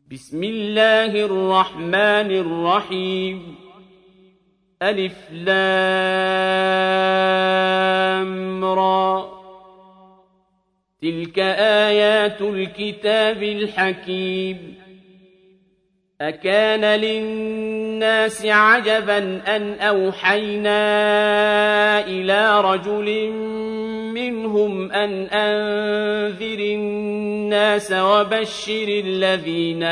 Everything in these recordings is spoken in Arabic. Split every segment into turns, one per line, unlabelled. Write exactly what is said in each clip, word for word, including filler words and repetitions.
بسم الله الرحمن الرحيم ألف لام را تلك آيات الكتاب الحكيم أكان للناس عجبا أن أوحينا إلى رجل منهم أن أنذر الناس وبشر الذين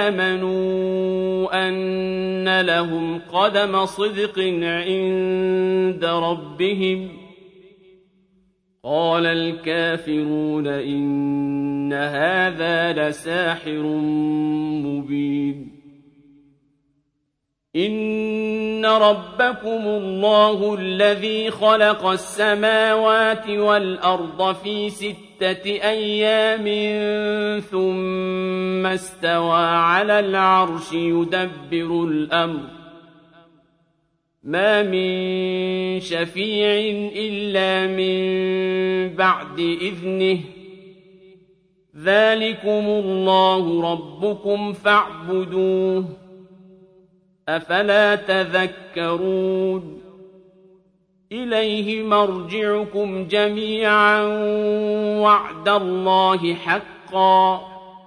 آمنوا أن لهم قدم صدق عند ربهم قال الكافرون إن هذا لساحر مبين إن ربكم الله الذي خلق السماوات والأرض في ستة أيام ثم استوى على العرش يدبر الأمر ما من شفيع إلا من بعد إذنه ذلكم الله ربكم فاعبدوه أفلا تذكرون إليه مرجعكم جميعا وعد الله حقا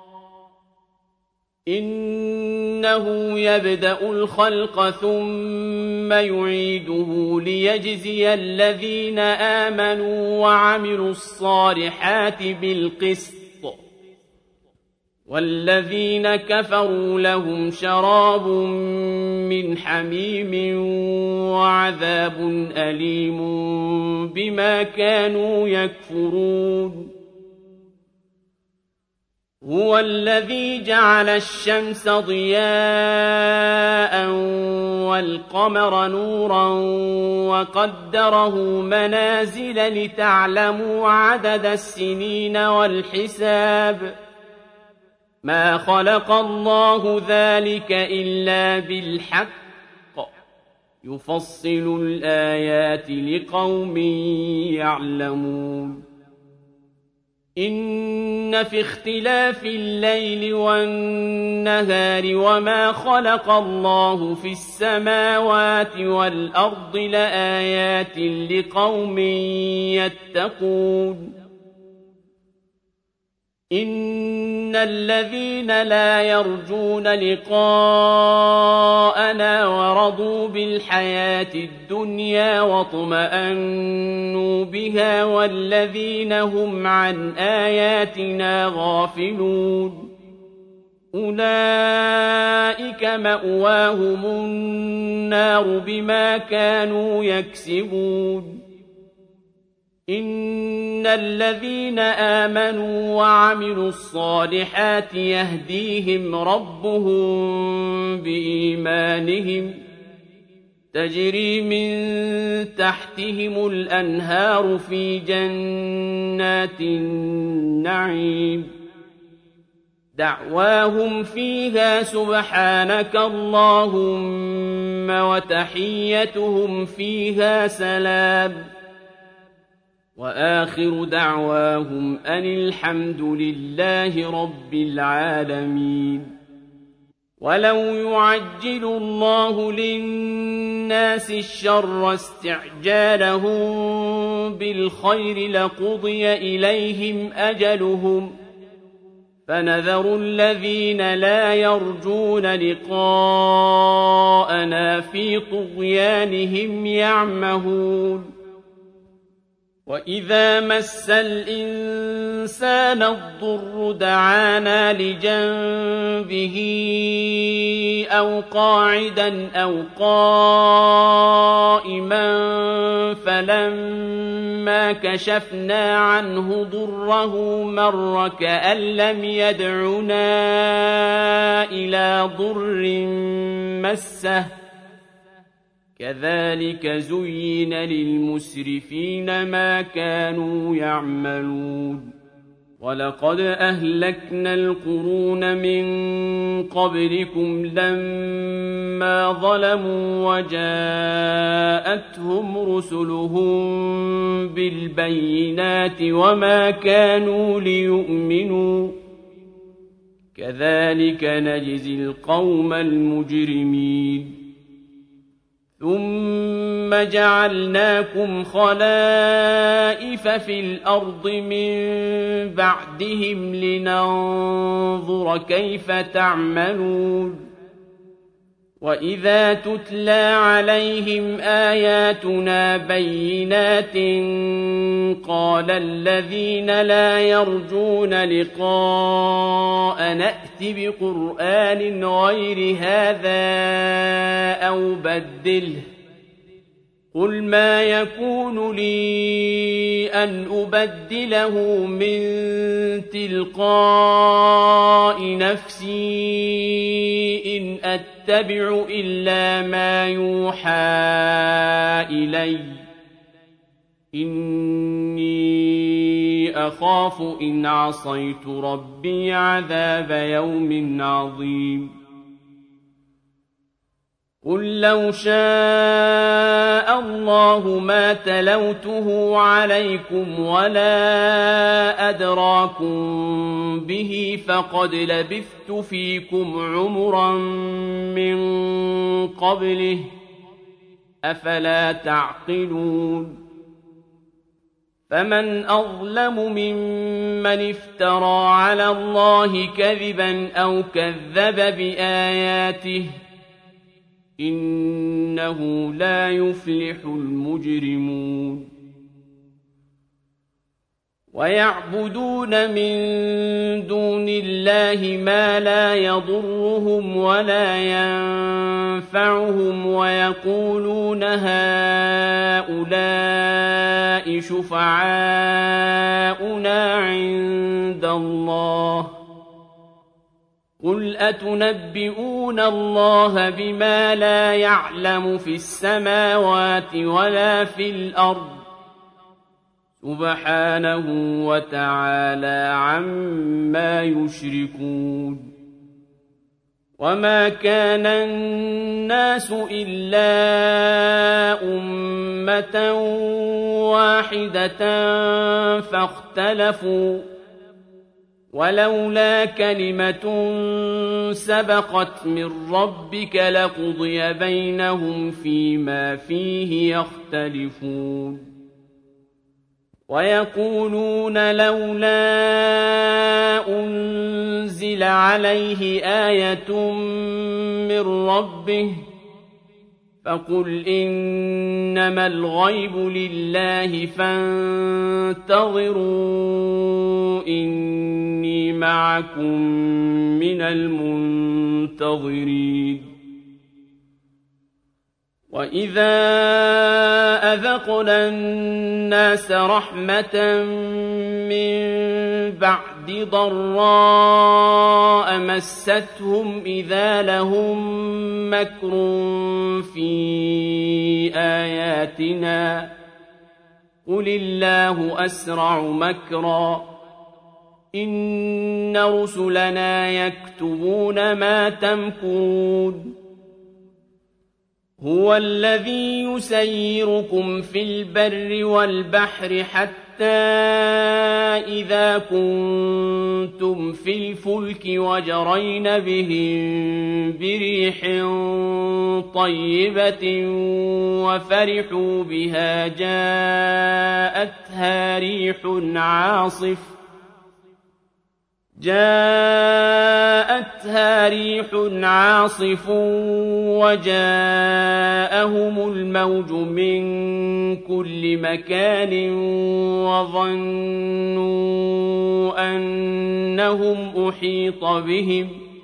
إنه يبدأ الخلق ثم يعيده ليجزي الذين آمنوا وعملوا الصالحات بالقسط والذين كفروا لهم شراب من حميم وعذاب أليم بما كانوا يكفرون هو الذي جعل الشمس ضياء والقمر نورا وقدره منازل لتعلموا عدد السنين والحساب ما خلق الله ذلك إلا بالحق يفصل الآيات لقوم يعلمون إن في اختلاف الليل والنهار وما خلق الله في السماوات والأرض لآيات لقوم يتقون إن الذين لا يرجون لقاءنا ورضوا بالحياة الدنيا واطمأنوا بها والذين هم عن آياتنا غافلون أولئك مأواهم النار بما كانوا يكسبون إن الذين آمنوا وعملوا الصالحات يهديهم ربهم بإيمانهم تجري من تحتهم الأنهار في جنات النعيم دعواهم فيها سبحانك اللهم وتحيتهم فيها سلام وآخر دعواهم أن الحمد لله رب العالمين ولو يعجل الله للناس الشر استعجالهم بالخير لقضي إليهم أجلهم فنذر الذين لا يرجون لقاءنا في طغيانهم يعمهون وإذا مس الإنسان الضر دعانا لجنبه أو قاعدا أو قائما فلما كشفنا عنه ضره مر كأن لم يدعنا إلى ضر مسه كذلك زين للمسرفين ما كانوا يعملون ولقد أهلكنا القرون من قبلكم لما ظلموا وجاءتهم رسلهم بالبينات وما كانوا ليؤمنوا كذلك نجزي القوم المجرمين ثم جعلناكم خلائف في الأرض من بعدهم لننظر كيف تعملون وإذا تتلى عليهم آياتنا بينات قال الذين لا يرجون لقاء نأت بقرآن غير هذا أو بدله قل ما يكون لي أن أبدله من تلقاء نفسي إن أتبع إلا ما يوحى إلي إني أخاف إن عصيت ربي عذاب يوم عظيم قل لو شاء الله ما تلوته عليكم ولا أدراكم به فقد لبثت فيكم عمرا من قبله أفلا تعقلون فمن أظلم ممن افترى على الله كذبا أو كذب بآياته إنه لا يفلح المجرمون ويعبدون من دون الله ما لا يضرهم ولا ينفعهم ويقولون هؤلاء شفعاؤنا عند الله قل أتنبئون الله بما لا يعلم في السماوات ولا في الأرض سبحانه وتعالى عما يشركون وما كان الناس إلا أمة واحدة فاختلفوا ولولا كلمة سبقت من ربك لقضي بينهم فيما فيه يختلفون ويقولون لولا أنزل عليه آية من ربه فقل إنما الغيب لله فانتظروا إني معكم من المنتظرين وإذا أذقنا الناس رحمة من بعد ضراء مستهم إذا لهم مكر في آياتنا قل الله أسرع مكرا إن رسلنا يكتبون ما تمكرون هو الذي يسيركم في البر والبحر حتى إذا كنتم في الفلك وجرين بهم بريح طيبة وفرحوا بها جاءتها ريح عاصف جاءتها ريح عاصف وجاءهم الموج من كل مكان وظنوا أنهم أحيط بهم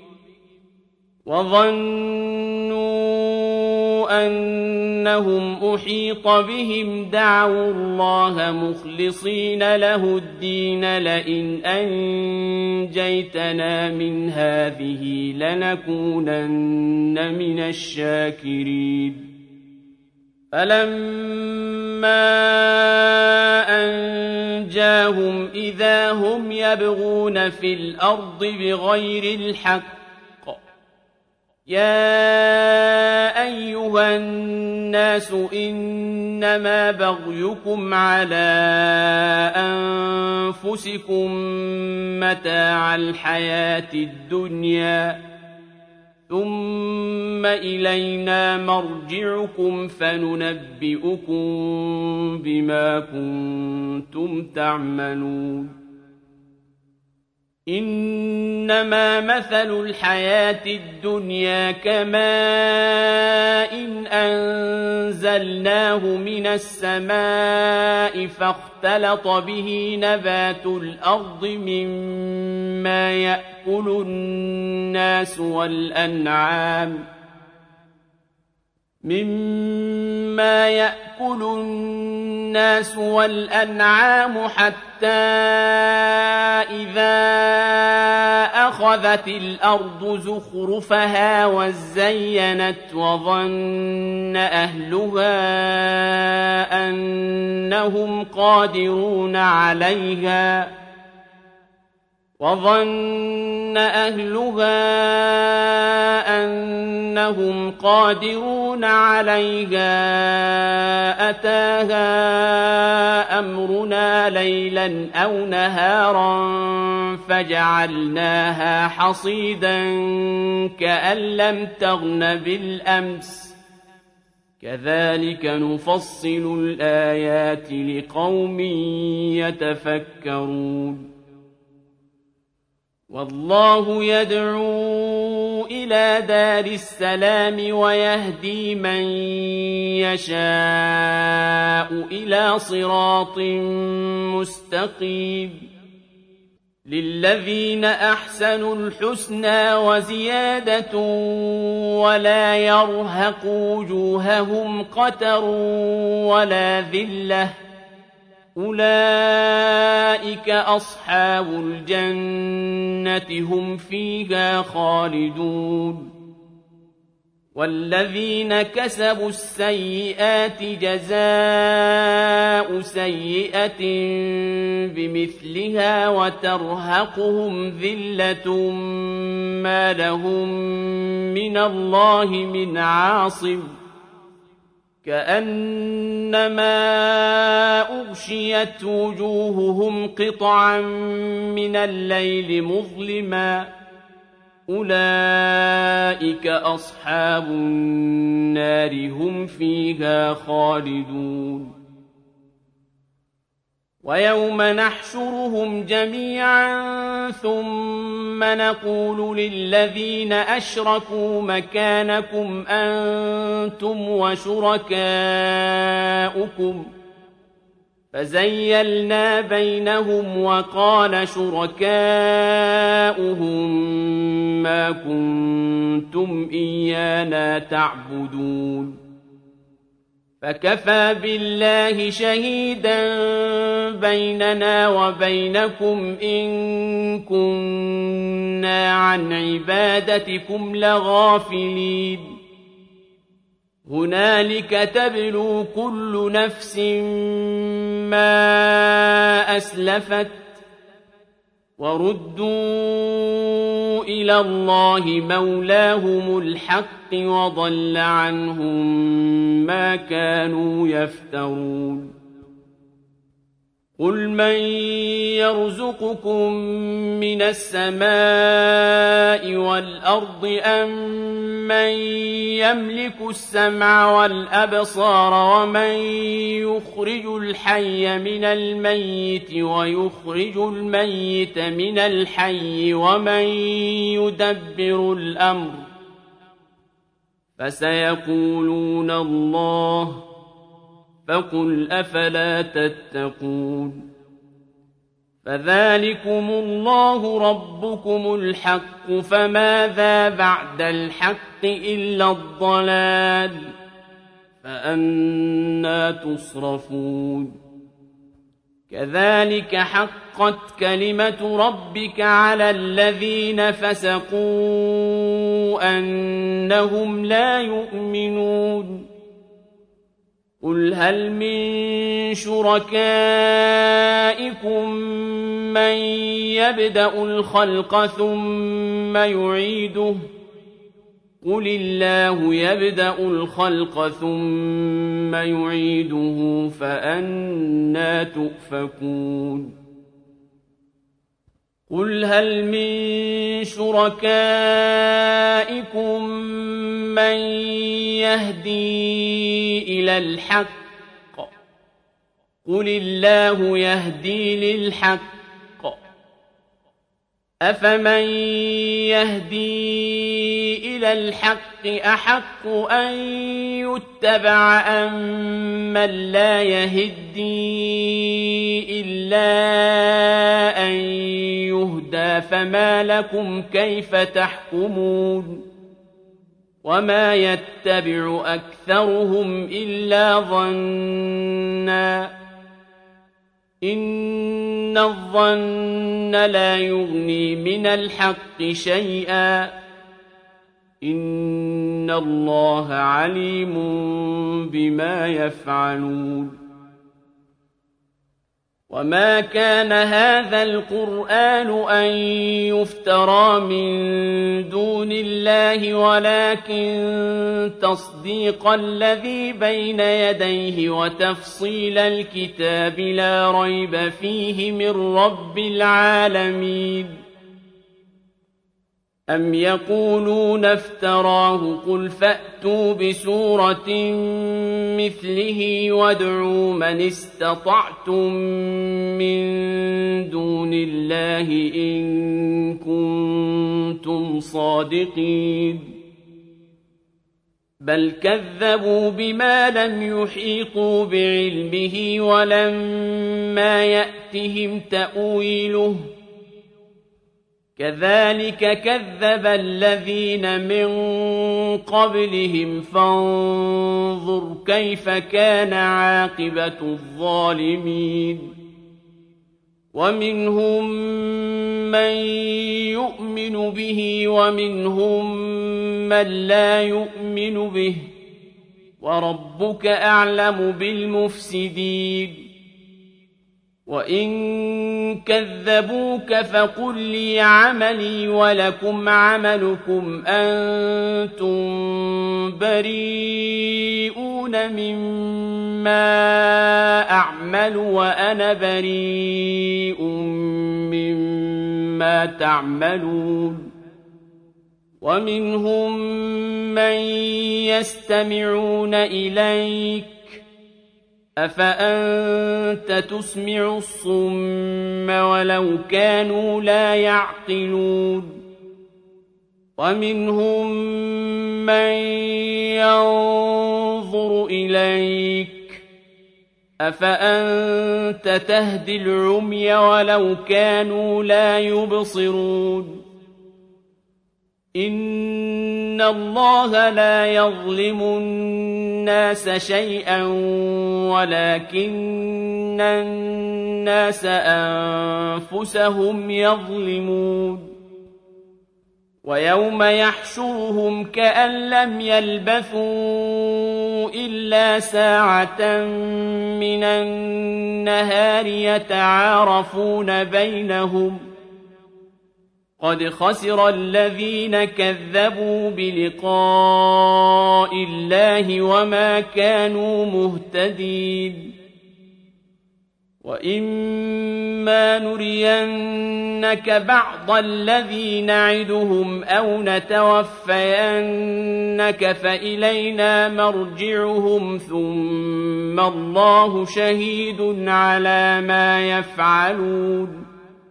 وظنوا أنهم أحيط بهم دعوا الله مخلصين له الدين لئن أنجيتنا من هذه لنكونن من الشاكرين فلما أنجاهم إذا هم يبغون في الأرض بغير الحق يا أيها الناس إنما بغيكم على أنفسكم متاع الحياة الدنيا ثم إلينا مرجعكم فننبئكم بما كنتم تعملون إنما مثل الحياة الدنيا كماء إن أنزلناه من السماء فاختلط به نبات الأرض مما يأكل الناس والأنعام مما يأكل الناس والأنعام حتى إذا أخذت الأرض زخرفها وزينت وظن أهلها أنهم قادرون عليها وظن أهلها أنهم قادرون عليها أتاها أمرنا ليلا أو نهارا فجعلناها حصيدا كأن لم تغن بالأمس كذلك نفصل الآيات لقوم يتفكرون والله يدعو إلى دار السلام ويهدي من يشاء إلى صراط مستقيم للذين أحسنوا الحسنى وزيادة ولا يرهق وجوههم قتر ولا ذلة أولئك أصحاب الجنة هم فيها خالدون والذين كسبوا السيئات جزاء سيئة بمثلها وترهقهم ذلة ما لهم من الله من عاصم كأنما أغشيت وجوههم قطعا من الليل مظلما أولئك أصحاب النار هم فيها خالدون ويوم نحشرهم جميعا ثم نقول للذين أشركوا مكانكم أنتم وشركاؤكم فزيلنا بينهم وقال شركاؤهم ما كنتم إيانا تعبدون فكفى بالله شهيدا بيننا وبينكم إن كنا عن عبادتكم لغافلين هنالك تبلو كل نفس ما أسلفت وردوا إلى الله مولاهم الحق وضل عنهم ما كانوا يفترون قل من يرزقكم من السماء والأرض أم من يملك السمع والأبصار ومن يخرج الحي من الميت ويخرج الميت من الحي ومن يدبر الأمر فسيقولون الله فقل أفلا تتقون فذلكم الله ربكم الحق فماذا بعد الحق إلا الضلال فأنى تصرفون كذلك حقت كلمة ربك على الذين فسقوا أنهم لا يؤمنون قل هل من شركائكم من يبدأ الخلق ثم يعيده قل الله يبدأ الخلق ثم يعيده فأنى تؤفكون قل هل من شركائكم من يهدي إلى الحق قل الله يهدي للحق أفمن يهدي إلى الحق أحق أن يتبع أم من لا يهدي إلا أن يهدى فما لكم كيف تحكمون وما يتبع أكثرهم إلا ظنّا إن الظن لا يغني من الحق شيئا إن الله عليم بما يفعلون وما كان هذا القرآن أن يفترى من دون الله ولكن تصديق الذي بين يديه وتفصيل الكتاب لا ريب فيه من رب العالمين أم يقولون افتراه قل فأتوا بسورة مثله وادعوا من استطعتم من دون الله إن كنتم صادقين بل كذبوا بما لم يحيطوا بعلمه ولما يأتهم تأويله كذلك كذب الذين من قبلهم فانظر كيف كان عاقبة الظالمين ومنهم من يؤمن به ومنهم من لا يؤمن به وربك أعلم بالمفسدين وإن كذبوك فقل لي عملي ولكم عملكم أنتم بريئون مما أعمل وأنا بريء مما تعملون ومنهم من يستمعون إليك أفأنت تسمع الصم ولو كانوا لا يعقلون ومنهم من ينظر إليك أفأنت تهدي العمي ولو كانوا لا يبصرون إن الله لا يظلم الناس شيئا ولكن الناس أنفسهم يظلمون ويوم يحشرهم كأن لم يلبثوا إلا ساعة من النهار يتعارفون بينهم قد خسر الذين كذبوا بلقاء الله وما كانوا مهتدين وإما نرينك بعض الذي نعدهم أو نتوفينك فإلينا مرجعهم ثم الله شهيد على ما يفعلون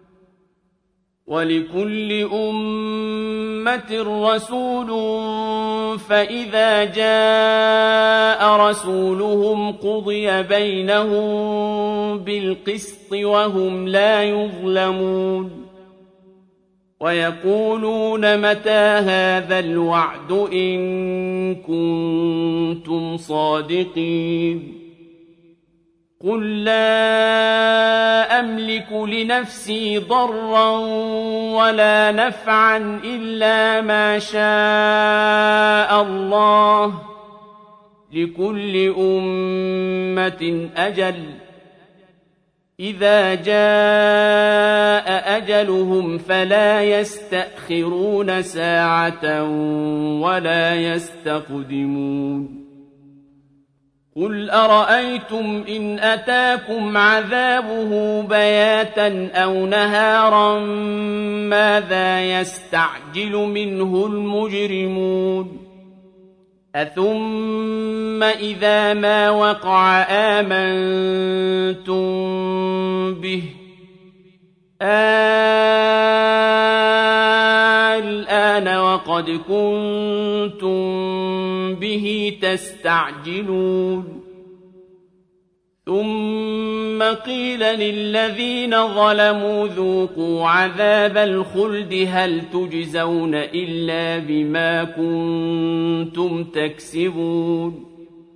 ولكل أمة رسول فإذا جاء رسولهم قضي بينهم بالقسط وهم لا يظلمون ويقولون متى هذا الوعد إن كنتم صادقين قل لا أملك لنفسي ضرا ولا نفعا إلا ما شاء الله لكل أمة أجل إذا جاء أجلهم فلا يستأخرون ساعة ولا يستقدمون قل أرأيتم إن أتاكم عذابه بياتا أو نهارا ماذا يستعجل منه المجرمون أثم إذا ما وقع آمنتم به الآن وقد كنتم به تستعجلون ثم قيل للذين ظلموا ذوقوا عذاب الخلد هل تجزون إلا بما كنتم تكسبون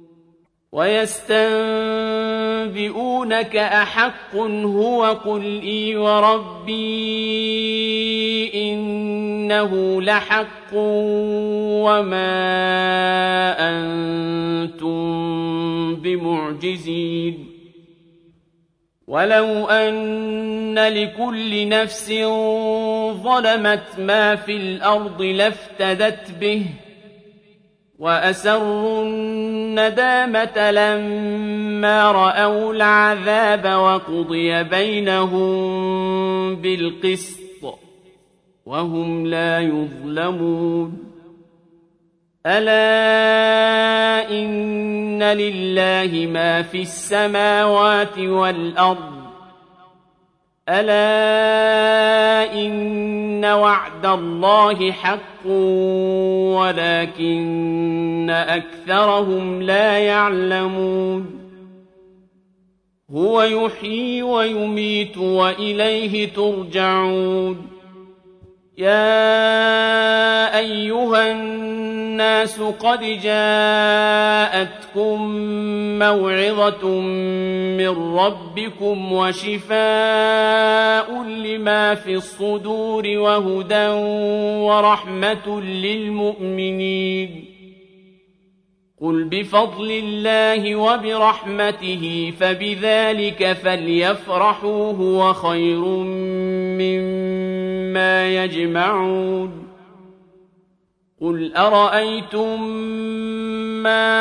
ويستنبئونك أحق هو قل إي وربي إنه لحق وما أنتم بمعجزين ولو أن لكل نفس ظلمت ما في الأرض لافتدت به وأسروا الندامة لما رأوا العذاب وقضي بينهم بالقسط وهم لا يظلمون ألا إن لله ما في السماوات والأرض ألا إن وعد الله حق ولكن أكثرهم لا يعلمون هو يحيي ويميت وإليه ترجعون يا أيها الناس قد جاءتكم موعظة من ربكم وشفاء لما في الصدور وهدى ورحمة للمؤمنين قل بفضل الله وبرحمته فبذلك فليفرحوا هو خير مما يجمعون قل أرأيتم ما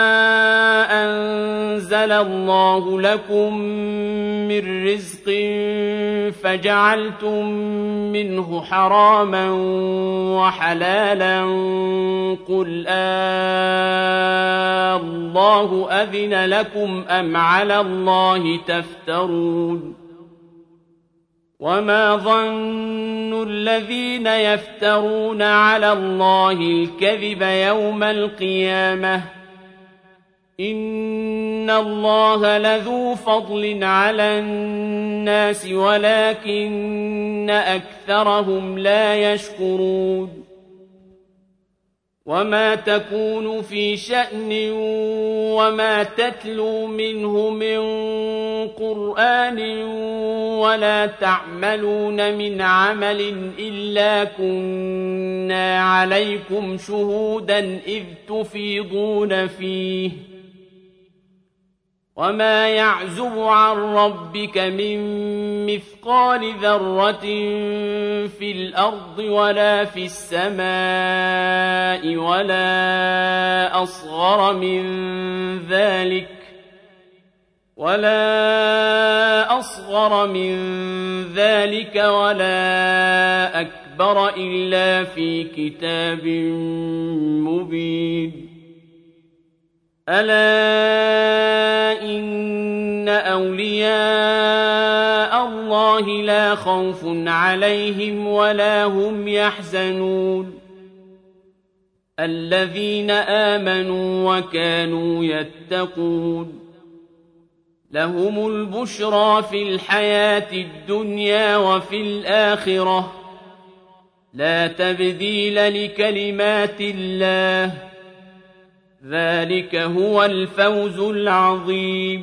أنزل الله لكم من رزق فجعلتم منه حراما وحلالا قل آه الله أذن لكم أم على الله تفترون وما ظن الذين يفترون على الله الكذب يوم القيامة إن الله لذو فضل على الناس ولكن أكثرهم لا يشكرون وما تكون في شأن وما تتلو منه من قرآن ولا تعملون من عمل إلا كنا عليكم شهودا إذ تفيضون فيه وما يعزب عن ربك من مثقال ذرة في الأرض ولا في السماء ولا أصغر من ذلك ولا أصغر من ذلك ولا أكبر إلا في كتاب مبين ألا إن أولياء الله لا خوف عليهم ولا هم يحزنون الذين آمنوا وكانوا يتقون لهم البشرى في الحياة الدنيا وفي الآخرة لا تبديل لكلمات الله ذلك هو الفوز العظيم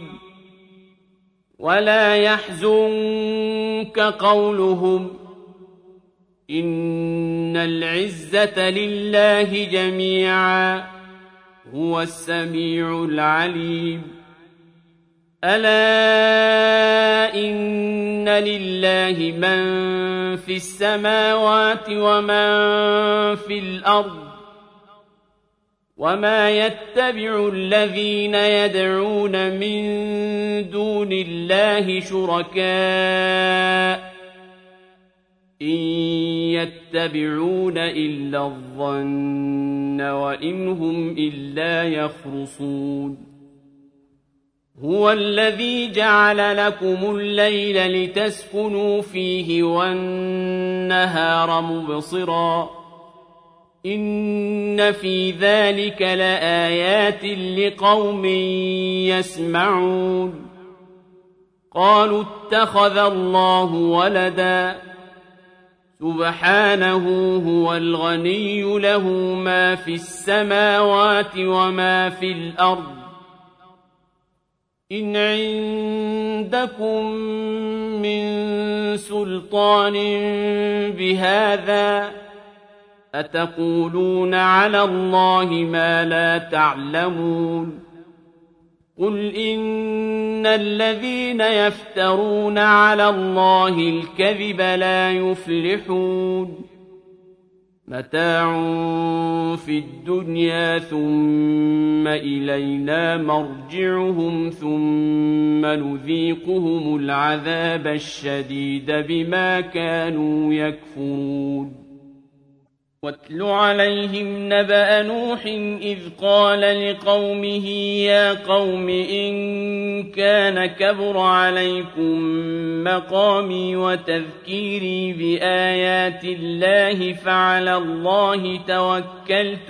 ولا يحزنك قولهم إن العزة لله جميعا هو السميع العليم ألا إن لله من في السماوات ومن في الأرض وما يتبع الذين يدعون من دون الله شركاء إن يتبعون إلا الظن وإن هم إلا يخرصون هو الذي جعل لكم الليل لتسكنوا فيه والنهار مبصرا إن في ذلك لآيات لقوم يسمعون قالوا اتخذ الله ولدا سبحانه هو الغني له ما في السماوات وما في الأرض إن عندكم من سلطان بهذا أتقولون على الله ما لا تعلمون قل إن الذين يفترون على الله الكذب لا يفلحون متاع في الدنيا ثم إلينا مرجعهم ثم نذيقهم العذاب الشديد بما كانوا يكفرون واتل عليهم نبأ نوح إذ قال لقومه يا قوم إن كان كبر عليكم مقامي وتذكيري بآيات الله فعلى الله توكلت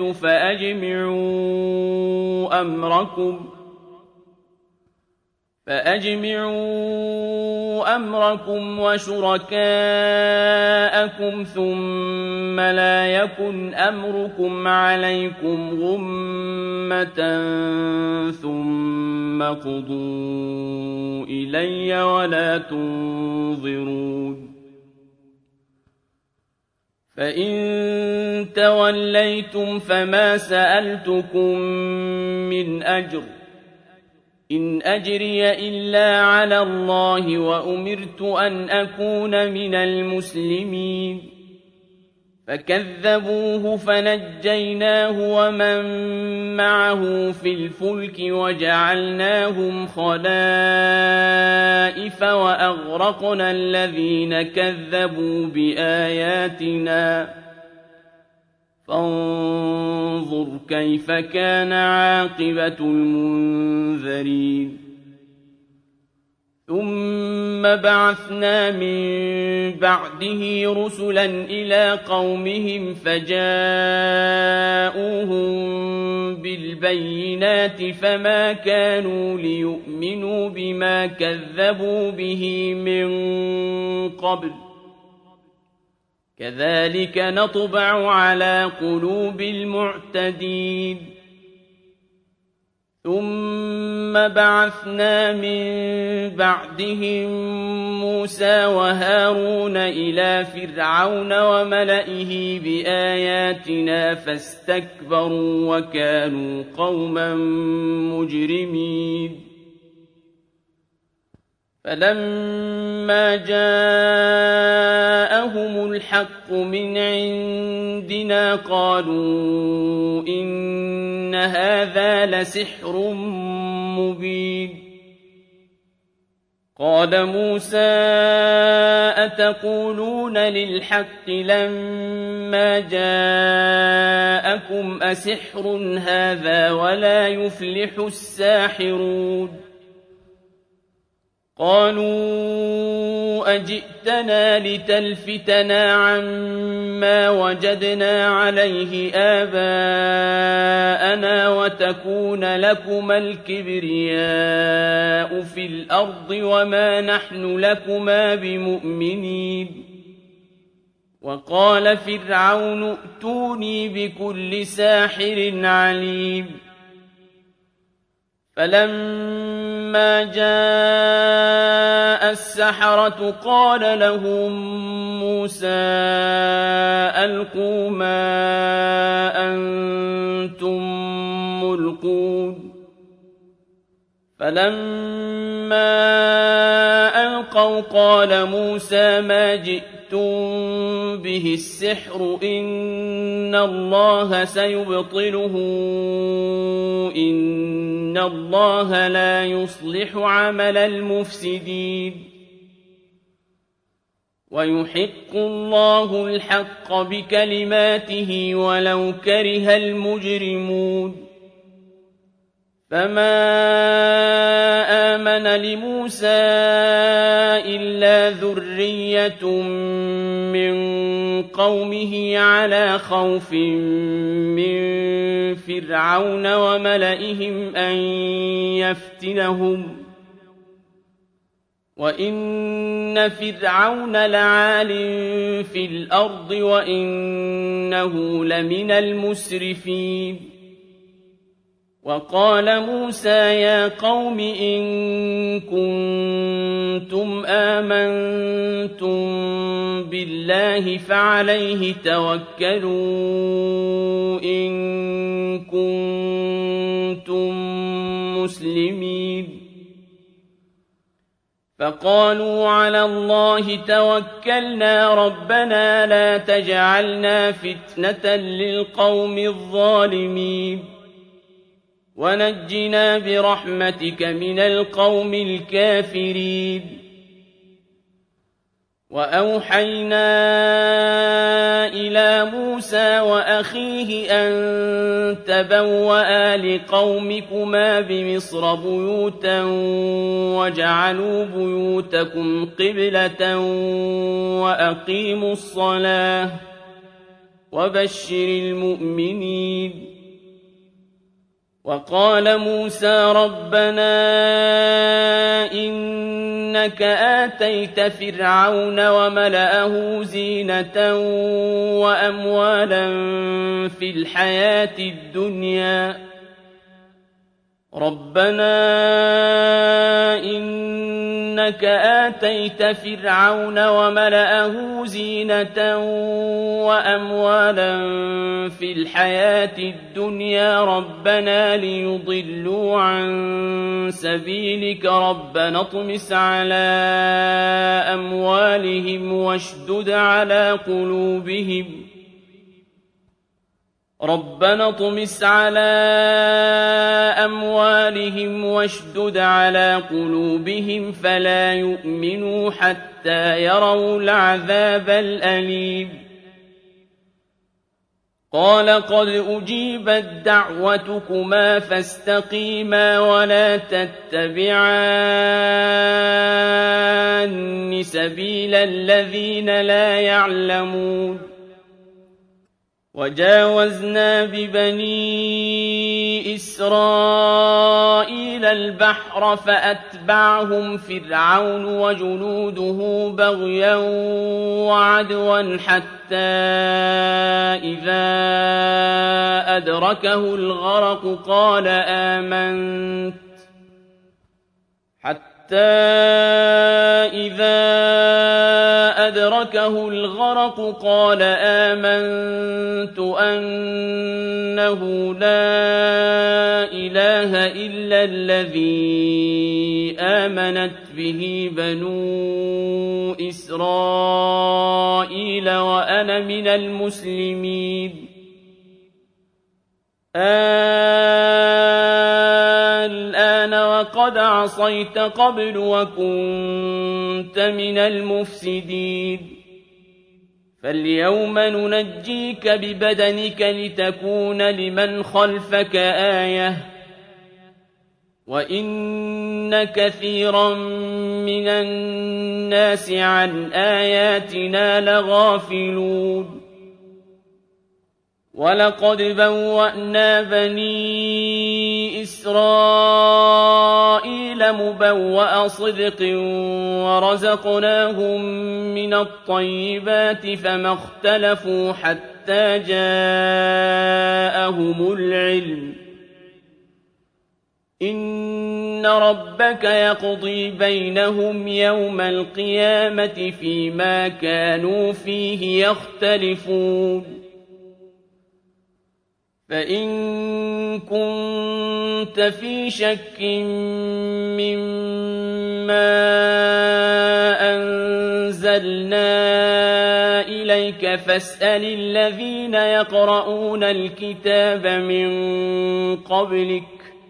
فأجمعوا أمركم فأجمعوا أمركم وشركاءكم ثم لا يكن أمركم عليكم غمة ثم قضوا إلي ولا تنظرون فإن توليتم فما سألتكم من أجر إن أجري إلا على الله وأمرت أن أكون من المسلمين فكذبوه فنجيناه ومن معه في الفلك وجعلناهم خلائف وأغرقنا الذين كذبوا بآياتنا فانظر كيف كان عاقبة المنذرين ثم بعثنا من بعده رسلا إلى قومهم فجاءوهم بالبينات فما كانوا ليؤمنوا بما كذبوا به من قبل كذلك نطبع على قلوب المعتدين ثم بعثنا من بعدهم موسى وهارون إلى فرعون وملئه بآياتنا فاستكبروا وكانوا قوما مجرمين فلما جاءهم الحق من عندنا قالوا إن هذا لسحر مبين قال موسى أتقولون للحق لما جاءكم أسحر هذا ولا يفلح الساحرون قالوا أجئتنا لتلفتنا عما وجدنا عليه آباءنا وتكون لكما الكبرياء في الأرض وما نحن لكما بمؤمنين وقال فرعون ائتوني بكل ساحر عليم فلما جاء السحرة قال لهم موسى ألقوا ما أنتم ملقون فلما فلما ألقوا قال موسى ما جئتم به السحر إن الله سيبطله إن الله لا يصلح عمل المفسدين ويحق الله الحق بكلماته ولو كره المجرمون فما آمن لموسى إلا ذرية من قومه على خوف من فرعون وملئهم أن يفتنهم وإن فرعون لعال في الأرض وإنه لمن المسرفين وقال موسى يا قوم إن كنتم آمنتم بالله فعليه توكلوا إن كنتم مسلمين فقالوا على الله توكلنا ربنا لا تجعلنا فتنة للقوم الظالمين ونجنا برحمتك من القوم الكافرين وأوحينا إلى موسى وأخيه أن تبوأ لقومكما بمصر بيوتا وجعلوا بيوتكم قبلة وأقيموا الصلاة وبشر المؤمنين وقال موسى ربنا إنك آتيت فرعون وملأه زينة وأموالا في الحياة الدنيا ربنا إنك آتيت فرعون وملأه زينة وأموالا في الحياة الدنيا ربنا ليضلوا عن سبيلك ربنا اطمس على أموالهم واشدد على قلوبهم ربنا اطمس على أموالهم واشدد على قلوبهم فلا يؤمنوا حتى يروا العذاب الأليم قال قد أجيبت دعوتكما فاستقيما ولا تتبعان سبيل الذين لا يعلمون وجاوزنا ببني إسرائيل البحر فأتبعهم فرعون وجنوده بغيا وعدوا حتى إذا أدركه الغرق قال آمنت حتى إذا أدركه الغرق قال آمنت أنه لا إله إلا الذي آمنت به بنو إسرائيل وأنا من المسلمين الآن وقد عصيت قبل وكنت من المفسدين فاليوم ننجيك ببدنك لتكون لمن خلفك آية وإن كثيرا من الناس عن آياتنا لغافلون ولقد بوأنا بني إسرائيل مبوأ صدق ورزقناهم من الطيبات فما اختلفوا حتى جاءهم العلم إن ربك يقضي بينهم يوم القيامة فيما كانوا فيه يختلفون فإن كنت في شك مما ما أنزلنا إليك فاسأل الذين يقرؤون الكتاب من قبلك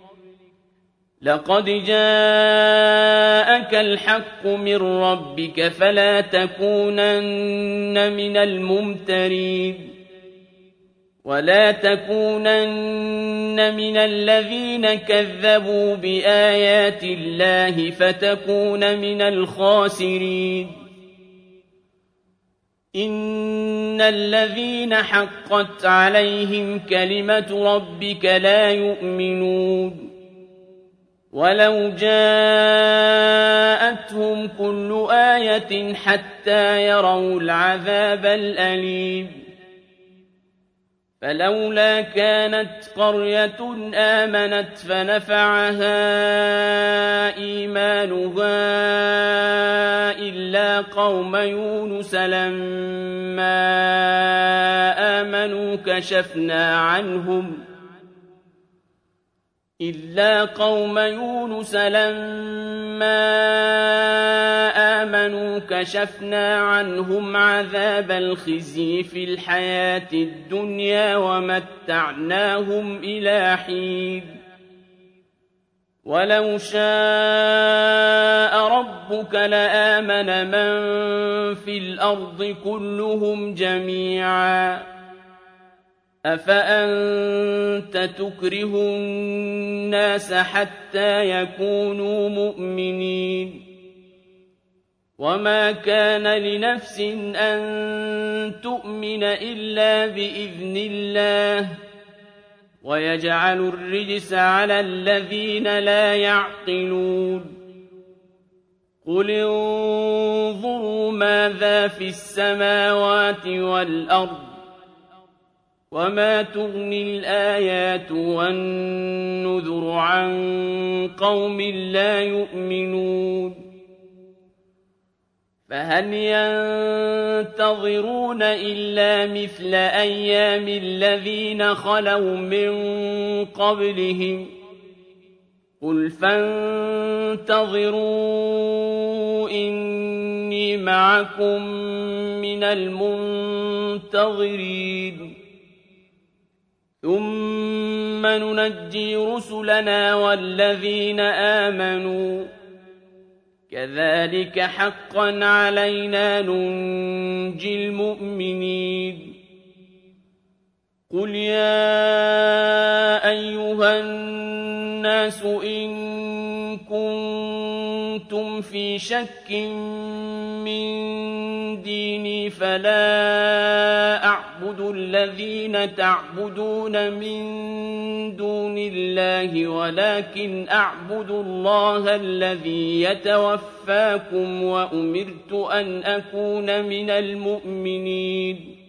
لقد جاءك الحق من ربك فلا تكونن من الممترين ولا تكونن من الذين كذبوا بآيات الله فتكون من الخاسرين إن الذين حقت عليهم كلمة ربك لا يؤمنون ولو جاءتهم كل آية حتى يروا العذاب الأليم فلولا كانت قرية آمنت فنفعها إيمانها إلا قوم يونس لما آمنوا كشفنا عنهم إلا قوم يونس لما آمنوا كشفنا عنهم عذاب الخزي في الحياة الدنيا ومتعناهم إلى حين ولو شاء ربك لآمن من في الأرض كلهم جميعا أفأنت تكره الناس حتى يكونوا مؤمنين وما كان لنفس أن تؤمن إلا بإذن الله ويجعل الرجس على الذين لا يعقلون قل انظروا ماذا في السماوات والأرض وما تغني الآيات والنذر عن قوم لا يؤمنون فهل ينتظرون إلا مثل أيام الذين خلوا من قبلهم قل فانتظروا إني معكم من المنتظرين ثم ننجي رسلنا والذين آمنوا كذلك حقا علينا ننجي المؤمنين قل يا أيها الناس إن كنتم في شك من ديني فلا أعبد الذين تعبدون من دون الله ولكن أعبد الله الذي يتوفاكم وأمرت أن أكون من المؤمنين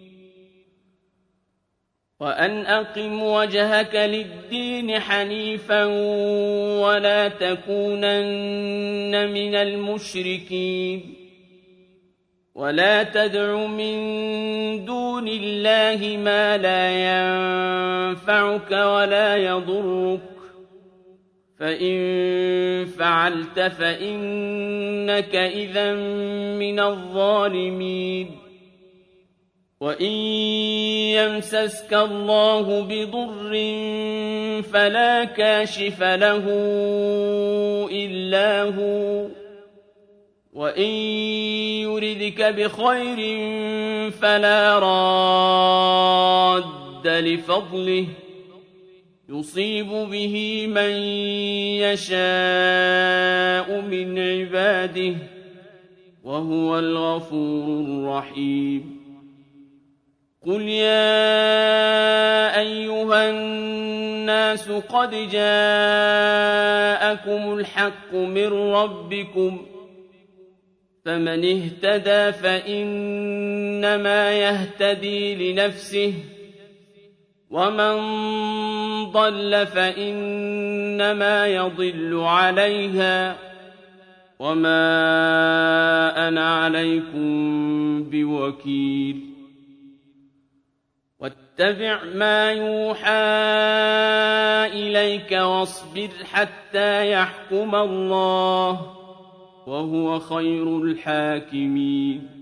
وأن أقم وجهك للدين حنيفا ولا تكونن من المشركين ولا تدع من دون الله ما لا ينفعك ولا يضرك فإن فعلت فإنك إذا من الظالمين وإن يمسسك الله بضر فلا كاشف له إلا هو وإن يردك بخير فلا راد لفضله يصيب به من يشاء من عباده وهو الغفور الرحيم قل يا أيها الناس قد جاءكم الحق من ربكم فمن اهتدى فإنما يهتدي لنفسه ومن ضل فإنما يضل عليها وما أنا عليكم بوكيل واتبع ما يوحى إليك واصبر حتى يحكم الله وهو خير الحاكمين